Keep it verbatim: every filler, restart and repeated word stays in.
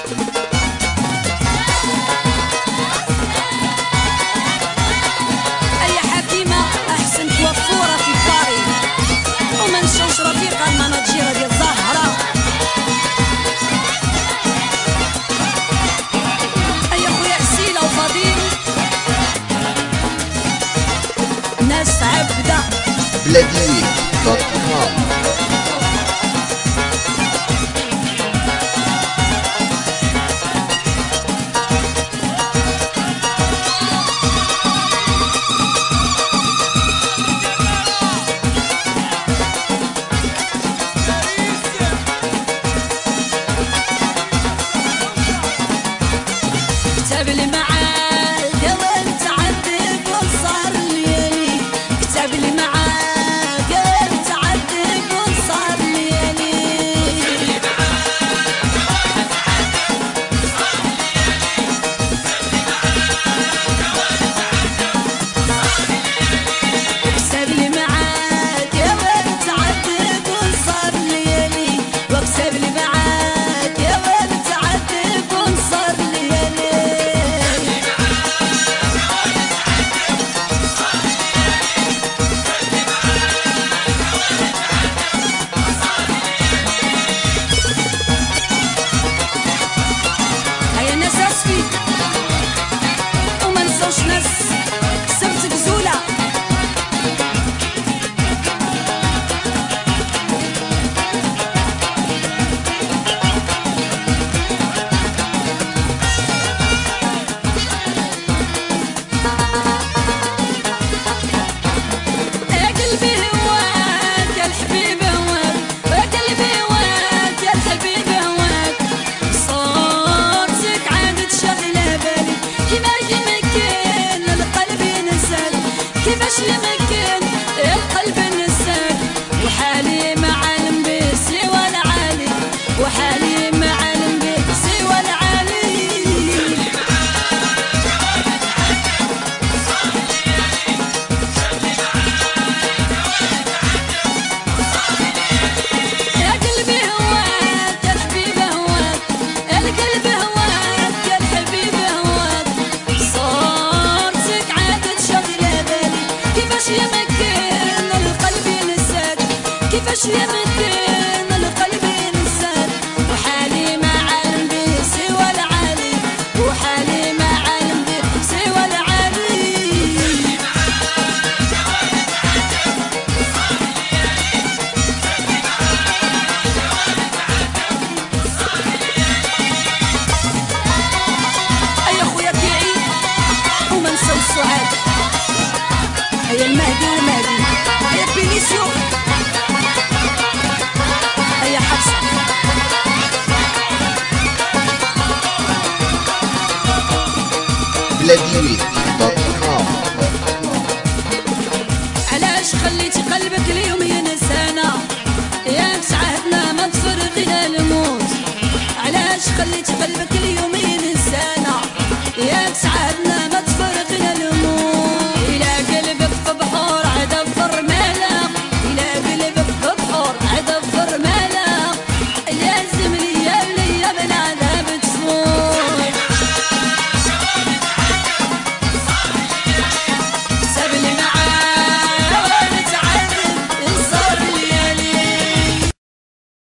أي حكيمة أحسن توفورة في باري، وما نشوش رفيقة المناجيرة ديال الزهرة. أي خويا عسيلة وفضيل ناس عبدة بلادي دوت كوم. كتاب لي معاك وانت عندك وصار ليالي، كتاب لي معاك وانت عندك وصار ليالي، كتاب لي معاك وانت عندك وصار ليالي، وكتاب لي معاك وانت عندك وصار ليالي. هيا ناس اسفي وما نساوش ناس سبت بزولة. يا قلبي هواك يا الحبيب هواك، يا قلبي هواك يا الحبيب هواك، صورتك عادت شغلة بالي، كيفاش يمكن القلب ينساك، كيفاش يمكن القلب ينساك، وحالي معلم به سوى العالي، وحالي معلم به سوى العالي. يا قلبي هواك يا الحبيب هواك، يا القلب هواك يا الحبيب هواك، صورتك عادت شغلة بالي، كيفاش يمكن القلب ينساك، كيفاش يمكن القلب ينساك، وحالي ما علم به سوى العالي، وحالي ما علم به سوى العالي. أي خويا كيعي وما نساو السعاد، هيا المهدي ومهدي، هيا بينيسيو، هيا حفصة. بلادي دوت كوم. علاش خليتي قلبك اليوم ينسانا، ياك تعهدنا ما تفرقنا الموت، علاش خليتي قلبك اليوم